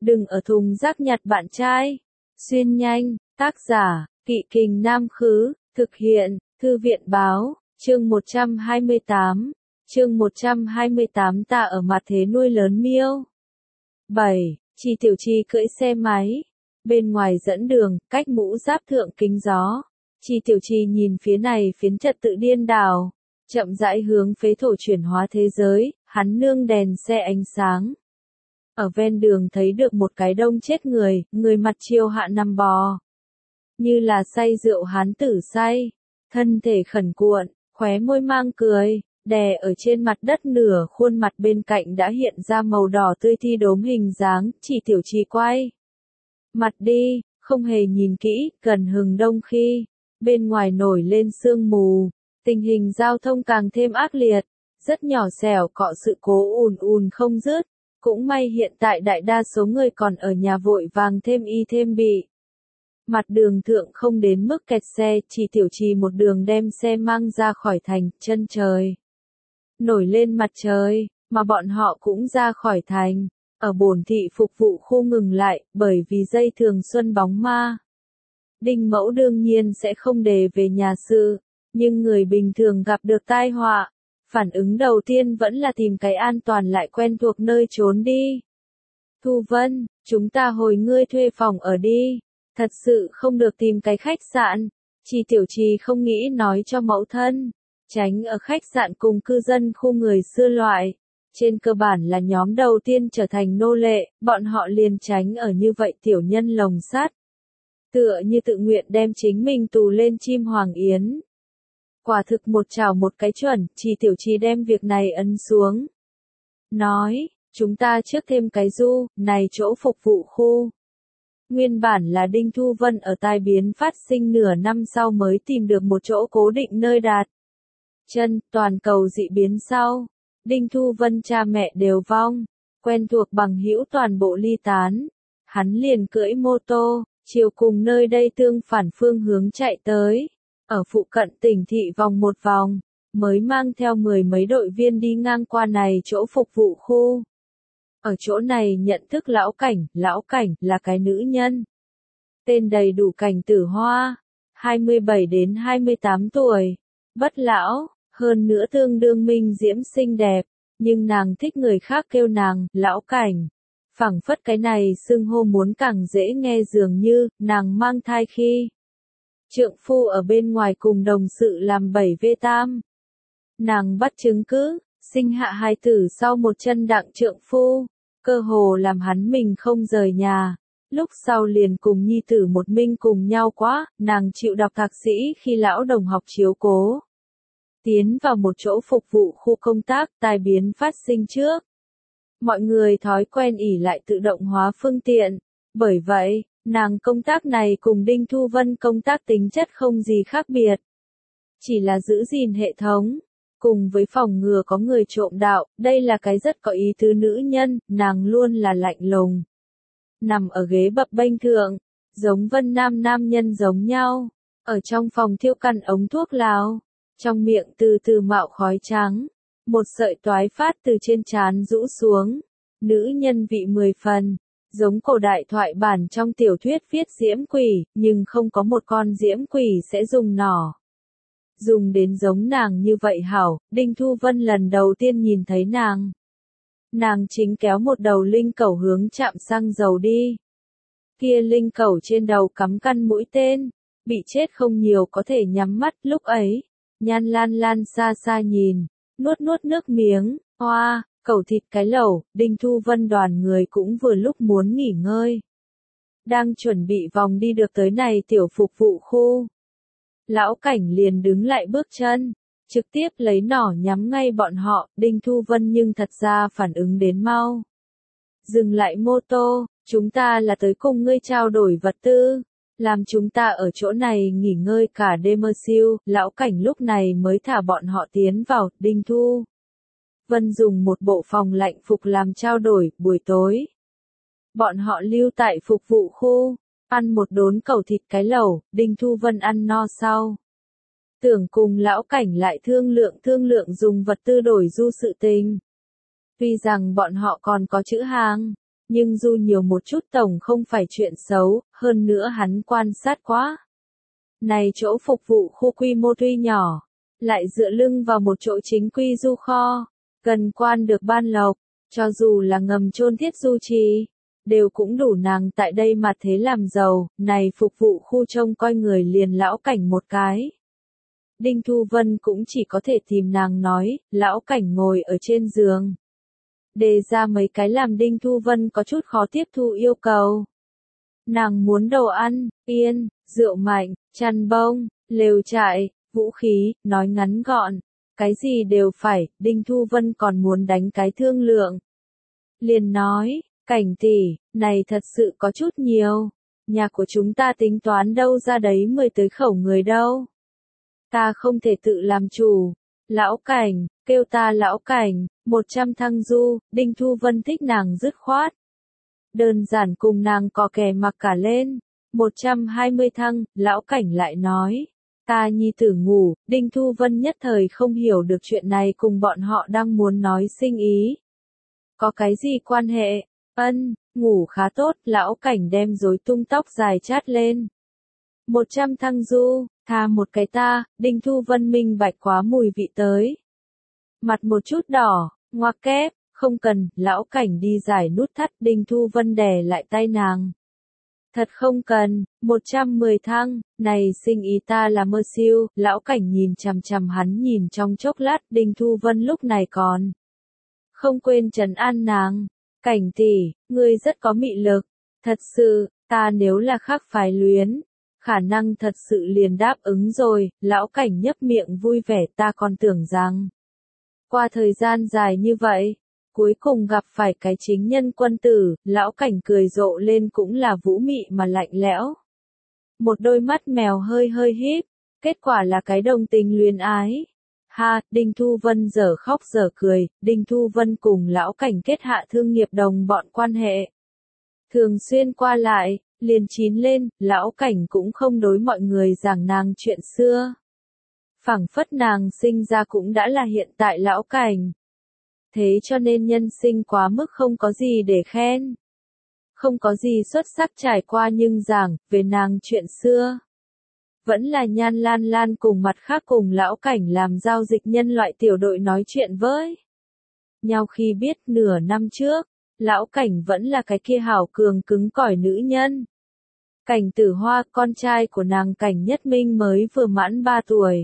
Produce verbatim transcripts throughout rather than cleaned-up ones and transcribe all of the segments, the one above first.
Đừng ở thùng rác nhặt bạn trai. Xuyên nhanh, tác giả, Kỵ Kình Nam Khứ, thực hiện, Thư viện Báo, chương một trăm hai mươi tám, chương một trăm hai mươi tám ta ở mặt thế nuôi lớn miêu. bảy. Chi Tiểu Chi cưỡi xe máy, bên ngoài dẫn đường, cách mũ giáp thượng kính gió. Chi Tiểu Chi nhìn phía này phiến trật tự điên đảo, chậm rãi hướng phế thổ chuyển hóa thế giới, hắn nương đèn xe ánh sáng. Ở ven đường thấy được một cái đông chết người, người mặt chiều hạ nằm bò. Như là say rượu hán tử say, thân thể khẩn cuộn, khóe môi mang cười, đè ở trên mặt đất nửa khuôn mặt bên cạnh đã hiện ra màu đỏ tươi thi đốm hình dáng, Chỉ Tiểu Chi quay mặt đi, không hề nhìn kỹ, gần hừng đông khi, bên ngoài nổi lên sương mù, tình hình giao thông càng thêm ác liệt, rất nhỏ xẻo cọ sự cố ùn ùn không dứt. Cũng may hiện tại đại đa số người còn ở nhà vội vàng thêm y thêm bị. Mặt đường thượng không đến mức kẹt xe, Chỉ Tiểu Chi một đường đem xe mang ra khỏi thành, chân trời. Nổi lên mặt trời, mà bọn họ cũng ra khỏi thành, ở bổn thị phục vụ khu ngừng lại, bởi vì dây thường xuân bóng ma. Đinh Mẫu đương nhiên sẽ không đề về nhà sự, nhưng người bình thường gặp được tai họa. Phản ứng đầu tiên vẫn là tìm cái an toàn lại quen thuộc nơi trốn đi. Thu Vân, chúng ta hồi ngươi thuê phòng ở đi. Thật sự không được tìm cái khách sạn. Chi Tiểu Chi không nghĩ nói cho mẫu thân. Tránh ở khách sạn cùng cư dân khu người xưa loại. Trên cơ bản là nhóm đầu tiên trở thành nô lệ, bọn họ liền tránh ở như vậy tiểu nhân lồng sắt. Tựa như tự nguyện đem chính mình tù lên chim hoàng yến. Quả thực một chảo một cái chuẩn, Chi Tiểu Chi đem việc này ấn xuống. Nói, chúng ta trước thêm cái du, này chỗ phục vụ khu. Nguyên bản là Đinh Thu Vân ở tai biến phát sinh nửa năm sau mới tìm được một chỗ cố định nơi đạt. Chân, toàn cầu dị biến sau. Đinh Thu Vân cha mẹ đều vong, quen thuộc bằng hữu toàn bộ ly tán. Hắn liền cưỡi mô tô, chiều cùng nơi đây tương phản phương hướng chạy tới. Ở phụ cận tỉnh thị vòng một vòng, mới mang theo mười mấy đội viên đi ngang qua này chỗ phục vụ khu. Ở chỗ này nhận thức lão cảnh, lão cảnh là cái nữ nhân. Tên đầy đủ Cảnh Tử Hoa, hai mươi bảy đến hai mươi tám tuổi, bất lão, hơn nữa tương đương minh diễm xinh đẹp, nhưng nàng thích người khác kêu nàng, lão cảnh. Phảng phất cái này xưng hô muốn càng dễ nghe dường như, nàng mang thai khi. Trượng phu ở bên ngoài cùng đồng sự làm bảy vê tam. Nàng bắt chứng cứ, sinh hạ hai tử sau một chân đặng trượng phu, cơ hồ làm hắn mình không rời nhà. Lúc sau liền cùng nhi tử một minh cùng nhau quá, nàng chịu đọc thạc sĩ khi lão đồng học chiếu cố. Tiến vào một chỗ phục vụ khu công tác, tai biến phát sinh trước. Mọi người thói quen ỷ lại tự động hóa phương tiện, bởi vậy, nàng công tác này cùng Đinh Thu Vân công tác tính chất không gì khác biệt. Chỉ là giữ gìn hệ thống, cùng với phòng ngừa có người trộm đạo, đây là cái rất có ý tứ nữ nhân, nàng luôn là lạnh lùng. Nằm ở ghế bập bênh thượng, giống Vân Nam nam nhân giống nhau, ở trong phòng thiêu căn ống thuốc lào, trong miệng từ từ mạo khói trắng, một sợi toái phát từ trên trán rũ xuống, nữ nhân vị mười phần. Giống cổ đại thoại bản trong tiểu thuyết viết diễm quỷ, nhưng không có một con diễm quỷ sẽ dùng nỏ. Dùng đến giống nàng như vậy hảo, Đinh Thu Vân lần đầu tiên nhìn thấy nàng. Nàng chính kéo một đầu linh cẩu hướng trạm xăng dầu đi. Kia linh cẩu trên đầu cắm căn mũi tên, bị chết không nhiều có thể nhắm mắt lúc ấy. Nhan Lan Lan xa xa nhìn, nuốt nuốt nước miếng, hoa. Cẩu thịt cái lẩu, Đinh Thu Vân đoàn người cũng vừa lúc muốn nghỉ ngơi. Đang chuẩn bị vòng đi được tới này tiểu phục vụ khu. Lão cảnh liền đứng lại bước chân, trực tiếp lấy nỏ nhắm ngay bọn họ, Đinh Thu Vân nhưng thật ra phản ứng đến mau. Dừng lại mô tô, chúng ta là tới cùng ngươi trao đổi vật tư, làm chúng ta ở chỗ này nghỉ ngơi cả đêm mơ siêu, lão cảnh lúc này mới thả bọn họ tiến vào, Đinh Thu Vân dùng một bộ phòng lạnh phục làm trao đổi, buổi tối. Bọn họ lưu tại phục vụ khu, ăn một đốn cẩu thịt cái lẩu, Đinh Thu Vân ăn no sau. Tưởng cùng lão cảnh lại thương lượng thương lượng dùng vật tư đổi du sự tình. Tuy rằng bọn họ còn có chữ hàng, nhưng du nhiều một chút tổng không phải chuyện xấu, hơn nữa hắn quan sát quá. Này chỗ phục vụ khu quy mô tuy nhỏ, lại dựa lưng vào một chỗ chính quy du kho, gần quan được ban lộc, cho dù là ngầm chôn thiết du trì, đều cũng đủ nàng tại đây mà thế làm giàu, này phục vụ khu trông coi người liền lão cảnh một cái. Đinh Thu Vân cũng chỉ có thể tìm nàng nói, lão cảnh ngồi ở trên giường. Đề ra mấy cái làm Đinh Thu Vân có chút khó tiếp thu yêu cầu. Nàng muốn đồ ăn, yên, rượu mạnh, chăn bông, lều trại, vũ khí, nói ngắn gọn. Cái gì đều phải, Đinh Thu Vân còn muốn đánh cái thương lượng. Liền nói, cảnh tỷ, này thật sự có chút nhiều. Nhà của chúng ta tính toán đâu ra đấy mười tới khẩu người đâu. Ta không thể tự làm chủ. Lão cảnh, kêu ta lão cảnh, một trăm thăng du, Đinh Thu Vân thích nàng dứt khoát. Đơn giản cùng nàng có kè mặc cả lên. một trăm hai mươi thăng, lão cảnh lại nói. Ta nhi tử ngủ, Đinh Thu Vân nhất thời không hiểu được chuyện này cùng bọn họ đang muốn nói sinh ý. Có cái gì quan hệ? Ân, ngủ khá tốt, lão cảnh đem rối tung tóc dài chát lên. một trăm thăng du, tha một cái ta, Đinh Thu Vân minh bạch quá mùi vị tới. Mặt một chút đỏ, ngoặc kép, không cần, lão cảnh đi giải nút thắt, Đinh Thu Vân đè lại tay nàng. Thật không cần, một trăm mười thăng, này sinh ý ta là mơ siêu, lão cảnh nhìn chằm chằm hắn nhìn trong chốc lát, Đinh Thu Vân lúc này còn. Không quên trấn an nàng, cảnh tỷ, ngươi rất có mị lực, thật sự, ta nếu là khác phái luyến, khả năng thật sự liền đáp ứng rồi, lão cảnh nhấp miệng vui vẻ ta còn tưởng rằng. Qua thời gian dài như vậy, cuối cùng gặp phải cái chính nhân quân tử, lão cảnh cười rộ lên cũng là vũ mị mà lạnh lẽo. Một đôi mắt mèo hơi hơi híp, kết quả là cái đồng tình luyến ái. Ha, Đinh Thu Vân giờ khóc giờ cười, Đinh Thu Vân cùng lão cảnh kết hạ thương nghiệp đồng bọn quan hệ. Thường xuyên qua lại, liền chín lên, lão cảnh cũng không đối mọi người giảng nàng chuyện xưa. Phảng phất nàng sinh ra cũng đã là hiện tại lão cảnh. Thế cho nên nhân sinh quá mức không có gì để khen. Không có gì xuất sắc trải qua nhưng giảng về nàng chuyện xưa. Vẫn là Nhan Lan Lan cùng mặt khác cùng lão cảnh làm giao dịch nhân loại tiểu đội nói chuyện với nhau khi biết nửa năm trước, lão cảnh vẫn là cái kia hảo cường cứng cỏi nữ nhân. Cảnh Tử Hoa, con trai của nàng Cảnh Nhất Minh mới vừa mãn ba tuổi.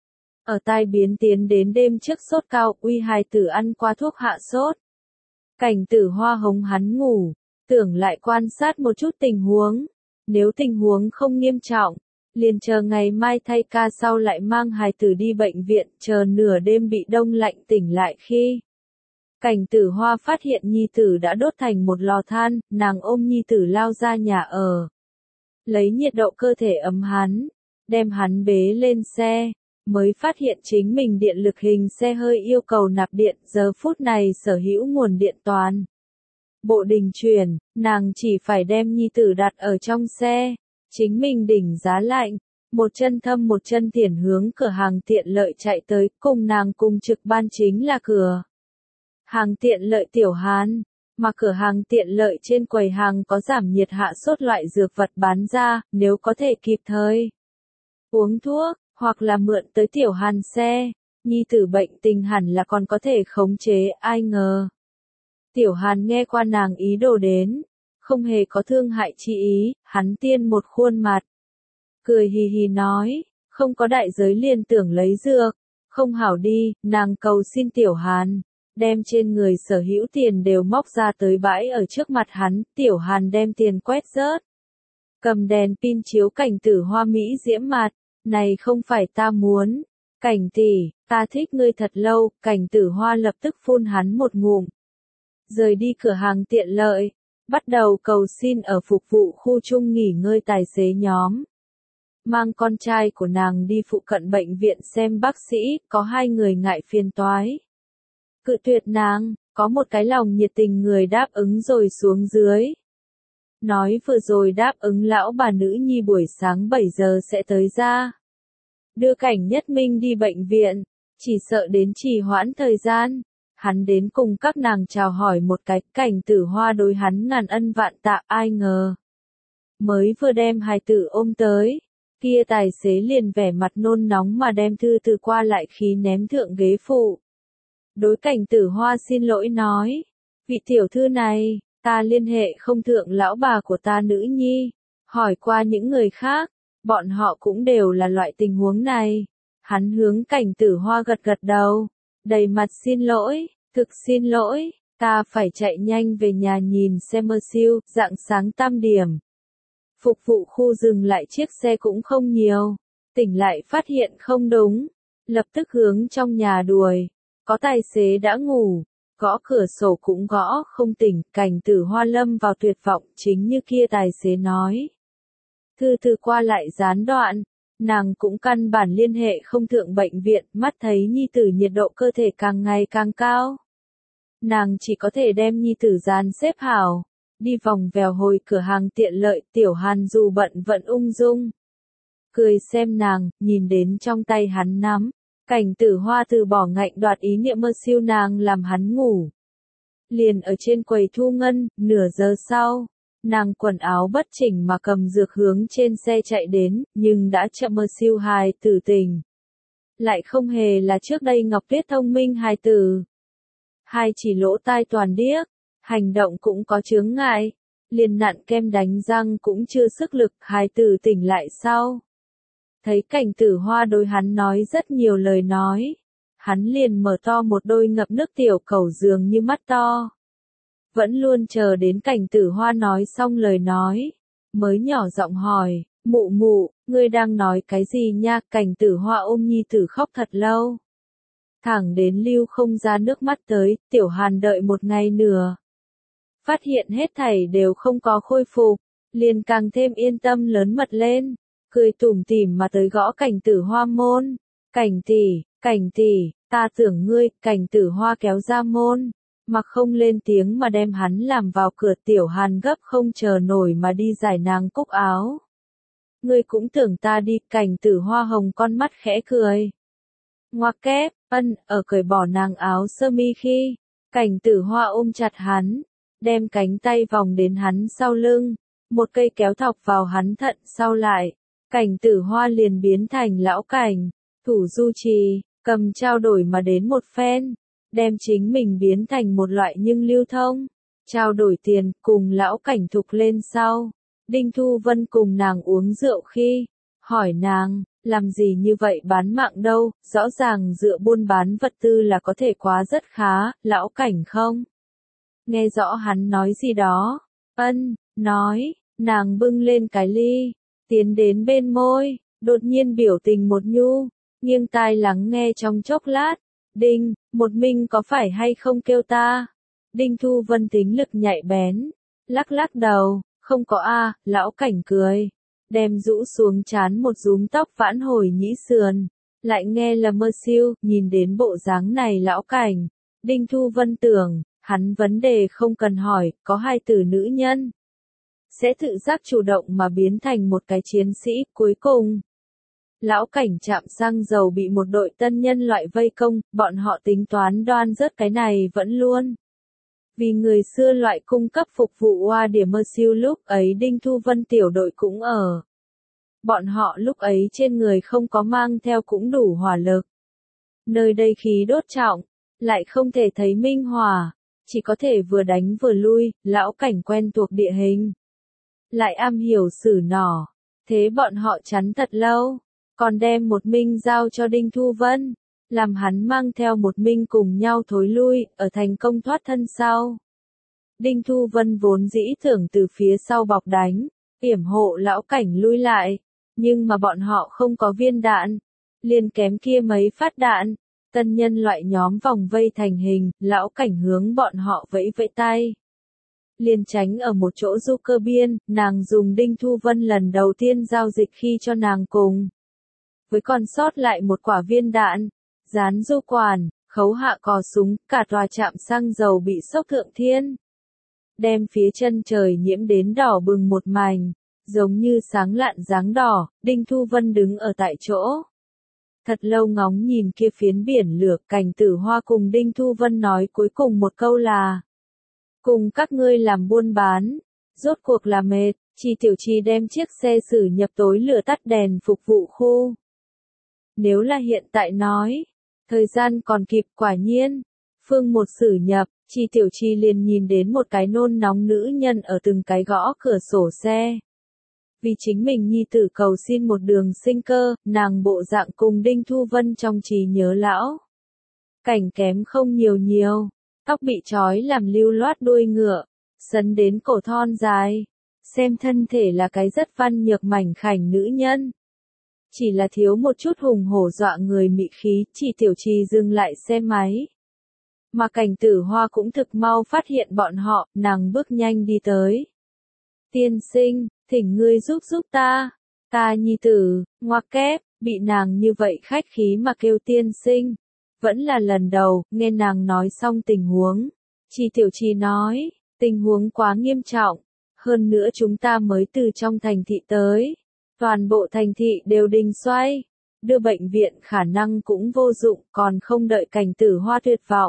Ở tai biến tiến đến đêm trước sốt cao, uy hài tử ăn qua thuốc hạ sốt. Cảnh Tử Hoa hống hắn ngủ, tưởng lại quan sát một chút tình huống. Nếu tình huống không nghiêm trọng, liền chờ ngày mai thay ca sau lại mang hài tử đi bệnh viện, chờ nửa đêm bị đông lạnh tỉnh lại khi. Cảnh Tử Hoa phát hiện nhi tử đã đốt thành một lò than, nàng ôm nhi tử lao ra nhà ở. Lấy nhiệt độ cơ thể ấm hắn, đem hắn bế lên xe, mới phát hiện chính mình điện lực hình xe hơi yêu cầu nạp điện, giờ phút này sở hữu nguồn điện toàn. Bộ đình chuyển, nàng chỉ phải đem nhi tử đặt ở trong xe, chính mình đỉnh giá lạnh, một chân thâm một chân thiển hướng cửa hàng tiện lợi chạy tới, cùng nàng cùng trực ban chính là cửa hàng tiện lợi Tiểu Hàn. Mà cửa hàng tiện lợi trên quầy hàng có giảm nhiệt hạ sốt loại dược vật bán ra, nếu có thể kịp thời uống thuốc, hoặc là mượn tới Tiểu Hàn xe, nhi tử bệnh tình hẳn là còn có thể khống chế, ai ngờ. Tiểu Hàn nghe qua nàng ý đồ đến, không hề có thương hại chi ý, hắn tiên một khuôn mặt. Cười hì hì nói, không có đại giới liền tưởng lấy dược, không hảo đi, nàng cầu xin Tiểu Hàn. Đem trên người sở hữu tiền đều móc ra tới bãi ở trước mặt hắn, Tiểu Hàn đem tiền quét rớt. Cầm đèn pin chiếu Cảnh Tử Hoa mỹ diễm mặt, này không phải ta muốn. Cảnh tỷ, ta thích ngươi thật lâu, Cảnh Tử Hoa lập tức phun hắn một ngụm. Rời đi cửa hàng tiện lợi, bắt đầu cầu xin ở phục vụ khu chung nghỉ ngơi tài xế nhóm. Mang con trai của nàng đi phụ cận bệnh viện xem bác sĩ, có hai người ngại phiền toái. Cự tuyệt nàng, có một cái lòng nhiệt tình người đáp ứng rồi xuống dưới. Nói vừa rồi đáp ứng lão bà nữ nhi buổi sáng bảy giờ sẽ tới ra. Đưa Cảnh Nhất Minh đi bệnh viện, chỉ sợ đến trì hoãn thời gian. Hắn đến cùng các nàng chào hỏi một cái, Cảnh Tử Hoa đối hắn ngàn ân vạn tạ, ai ngờ. Mới vừa đem hài tử ôm tới, kia tài xế liền vẻ mặt nôn nóng mà đem thư từ qua lại khí ném thượng ghế phụ. Đối Cảnh Tử Hoa xin lỗi nói, vị tiểu thư này, ta liên hệ không thượng lão bà của ta nữ nhi, hỏi qua những người khác, bọn họ cũng đều là loại tình huống này. Hắn hướng Cảnh Tử Hoa gật gật đầu, đầy mặt xin lỗi, thực xin lỗi, ta phải chạy nhanh về nhà nhìn xem mơ siêu, rạng sáng tam điểm. Phục vụ khu dừng lại chiếc xe cũng không nhiều, tỉnh lại phát hiện không đúng, lập tức hướng trong nhà đuổi, có tài xế đã ngủ, gõ cửa sổ cũng gõ không tỉnh, Cảnh Tử Hoa lâm vào tuyệt vọng chính như kia tài xế nói. Thư từ qua lại gián đoạn, nàng cũng căn bản liên hệ không thượng bệnh viện, mắt thấy nhi tử nhiệt độ cơ thể càng ngày càng cao. Nàng chỉ có thể đem nhi tử dàn xếp hảo, đi vòng vèo hồi cửa hàng tiện lợi, Tiểu Hàn dù bận vẫn ung dung. Cười xem nàng, nhìn đến trong tay hắn nắm, Cảnh Tử Hoa từ bỏ ngạnh đoạt ý niệm mơ siêu nàng làm hắn ngủ. Liền ở trên quầy thu ngân, nửa giờ sau, nàng quần áo bất chỉnh mà cầm dược hướng trên xe chạy đến, nhưng đã chậm mơ siêu hài tử tình. Lại không hề là trước đây Ngọc Tuyết thông minh hài tử. Hai chỉ lỗ tai toàn điếc, hành động cũng có chướng ngại, liền nặn kem đánh răng cũng chưa sức lực, hài tử tỉnh lại sau. Thấy Cảnh Tử Hoa đối hắn nói rất nhiều lời nói, hắn liền mở to một đôi ngập nước tiểu cầu dường như mắt to. Vẫn luôn chờ đến Cảnh Tử Hoa nói xong lời nói, mới nhỏ giọng hỏi, mụ mụ, ngươi đang nói cái gì nha? Cảnh Tử Hoa ôm nhi tử khóc thật lâu. Thẳng đến lưu không ra nước mắt tới, Tiểu Hàn đợi một ngày nửa. Phát hiện hết thảy đều không có khôi phục, liền càng thêm yên tâm lớn mật lên, cười tủm tỉm mà tới gõ Cảnh Tử Hoa môn. Cảnh tỷ, Cảnh tỷ, ta tưởng ngươi. Cảnh Tử Hoa kéo ra môn, mặc không lên tiếng mà đem hắn làm vào cửa. Tiểu Hàn gấp không chờ nổi mà đi giải nàng cúc áo. Ngươi cũng tưởng ta đi? Cảnh Tử Hoa hồng con mắt khẽ cười. Ngoặc kép, ân, ở cởi bỏ nàng áo sơ mi khi, Cảnh Tử Hoa ôm chặt hắn, đem cánh tay vòng đến hắn sau lưng, một cây kéo thọc vào hắn thận sau lại, Cảnh Tử Hoa liền biến thành lão Cảnh, thủ du trì, cầm trao đổi mà đến một phen, đem chính mình biến thành một loại nhưng lưu thông, trao đổi tiền, cùng lão Cảnh thục lên sau. Đinh Thu Vân cùng nàng uống rượu khi, hỏi nàng, làm gì như vậy bán mạng đâu, rõ ràng dựa buôn bán vật tư là có thể quá rất khá, lão Cảnh không? Nghe rõ hắn nói gì đó, ân, nói, nàng bưng lên cái ly, tiến đến bên môi, đột nhiên biểu tình một nhu, nghiêng tai lắng nghe trong chốc lát, Đinh, một mình có phải hay không kêu ta? Đinh Thu Vân tính lực nhạy bén, lắc lắc đầu, không có a. Lão Cảnh cười, đem rũ xuống trán một rúm tóc vãn hồi nhĩ sườn, lại nghe là mơ siêu, nhìn đến bộ dáng này lão Cảnh, Đinh Thu Vân tưởng, hắn vấn đề không cần hỏi, có hai từ nữ nhân, sẽ tự giác chủ động mà biến thành một cái chiến sĩ. Cuối cùng, lão Cảnh trạm xăng dầu bị một đội tân nhân loại vây công, bọn họ tính toán đoan rớt cái này vẫn luôn. Vì người xưa loại cung cấp phục vụ oa điểm mơ siêu, lúc ấy Đinh Thu Vân tiểu đội cũng ở. Bọn họ lúc ấy trên người không có mang theo cũng đủ hỏa lực. Nơi đây khí đốt trọng, lại không thể thấy minh hỏa, chỉ có thể vừa đánh vừa lui. Lão Cảnh quen thuộc địa hình, lại am hiểu sử nỏ, thế bọn họ chắn thật lâu, còn đem một minh giao cho Đinh Thu Vân, làm hắn mang theo một minh cùng nhau thối lui, ở thành công thoát thân sau. Đinh Thu Vân vốn dĩ tưởng từ phía sau bọc đánh, yểm hộ lão Cảnh lui lại, nhưng mà bọn họ không có viên đạn, liền kém kia mấy phát đạn. Tân nhân loại nhóm vòng vây thành hình, lão Cảnh hướng bọn họ vẫy vẫy tay, liền tránh ở một chỗ du cơ biên. Nàng dùng Đinh Thu Vân lần đầu tiên giao dịch khi cho nàng cùng với còn sót lại một quả viên đạn, dán du quản, khấu hạ cò súng, cả tòa trạm xăng dầu bị sốc thượng thiên, đem phía chân trời nhiễm đến đỏ bừng một mảnh, giống như sáng lạn dáng đỏ. Đinh Thu Vân đứng ở tại chỗ, Thật lâu ngóng nhìn kia phiến biển lửa, Cảnh Tử Hoa cùng Đinh Thu Vân nói cuối cùng một câu là: cùng các ngươi làm buôn bán, rốt cuộc là mệt. Chi Tiểu Chi đem chiếc xe xử nhập tối lửa tắt đèn phục vụ khu. Nếu là hiện tại nói, thời gian còn kịp, quả nhiên. Phương một xử nhập, Chi Tiểu Chi liền nhìn đến một cái nôn nóng nữ nhân ở từng cái gõ cửa sổ xe. Vì chính mình nhi tử cầu xin một đường sinh cơ, nàng bộ dạng cùng Đinh Thu Vân trong trí nhớ lão. Cảnh kém không nhiều nhiều, tóc bị trói làm lưu loát đuôi ngựa, sấn đến cổ thon dài. Xem thân thể là cái rất văn nhược mảnh khảnh nữ nhân. Chỉ là thiếu một chút hùng hổ dọa người mị khí, Chi Tiểu Chi dừng lại xe máy. Mà Cảnh Tử Hoa cũng thực mau phát hiện bọn họ, nàng bước nhanh đi tới. Tiên sinh, thỉnh ngươi giúp giúp ta, ta nhi tử, ngoặc kép, bị nàng như vậy khách khí mà kêu tiên sinh. Vẫn là lần đầu, nghe nàng nói xong tình huống. Chi Tiểu Chi nói, tình huống quá nghiêm trọng. Hơn nữa chúng ta mới từ trong thành thị tới. Toàn bộ thành thị đều đình xoay. Đưa bệnh viện khả năng cũng vô dụng, còn không đợi Cảnh Tử Hoa tuyệt vọng.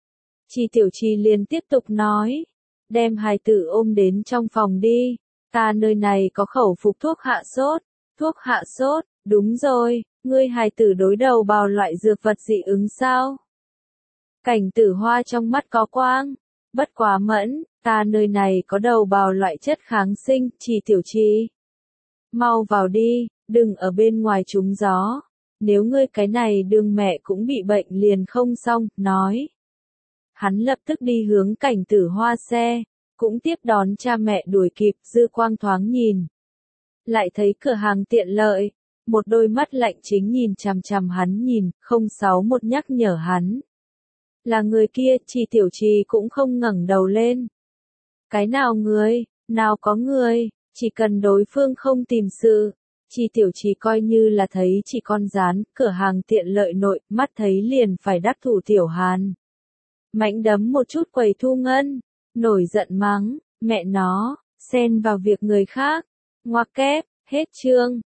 Chi Tiểu Chi liền tiếp tục nói. Đem hài tử ôm đến trong phòng đi. Ta nơi này có khẩu phục thuốc hạ sốt. Thuốc hạ sốt, đúng rồi, ngươi hài tử đối đầu bào loại dược vật dị ứng sao? Cảnh Tử Hoa trong mắt có quang. Bất quá mẫn, ta nơi này có đầu bào loại chất kháng sinh. Chi Tiểu Chi, mau vào đi, đừng ở bên ngoài trúng gió. Nếu ngươi cái này đương mẹ cũng bị bệnh liền không xong, nói. Hắn lập tức đi hướng Cảnh Tử Hoa xe, cũng tiếp đón cha mẹ đuổi kịp, dư quang thoáng nhìn. Lại thấy cửa hàng tiện lợi, một đôi mắt lạnh chính nhìn chằm chằm hắn nhìn, không sáu một nhắc nhở hắn. Là người kia, Chi Tiểu Chi cũng không ngẩng đầu lên. Cái nào người, nào có người, chỉ cần đối phương không tìm sự. Chi Tiểu Chi coi như là thấy chỉ con rán, cửa hàng tiện lợi nội, mắt thấy liền phải đắc thủ Tiểu Hàn. Mạnh đấm một chút quầy thu ngân, nổi giận mắng, mẹ nó, xen vào việc người khác. Ngoặc kép, hết chương.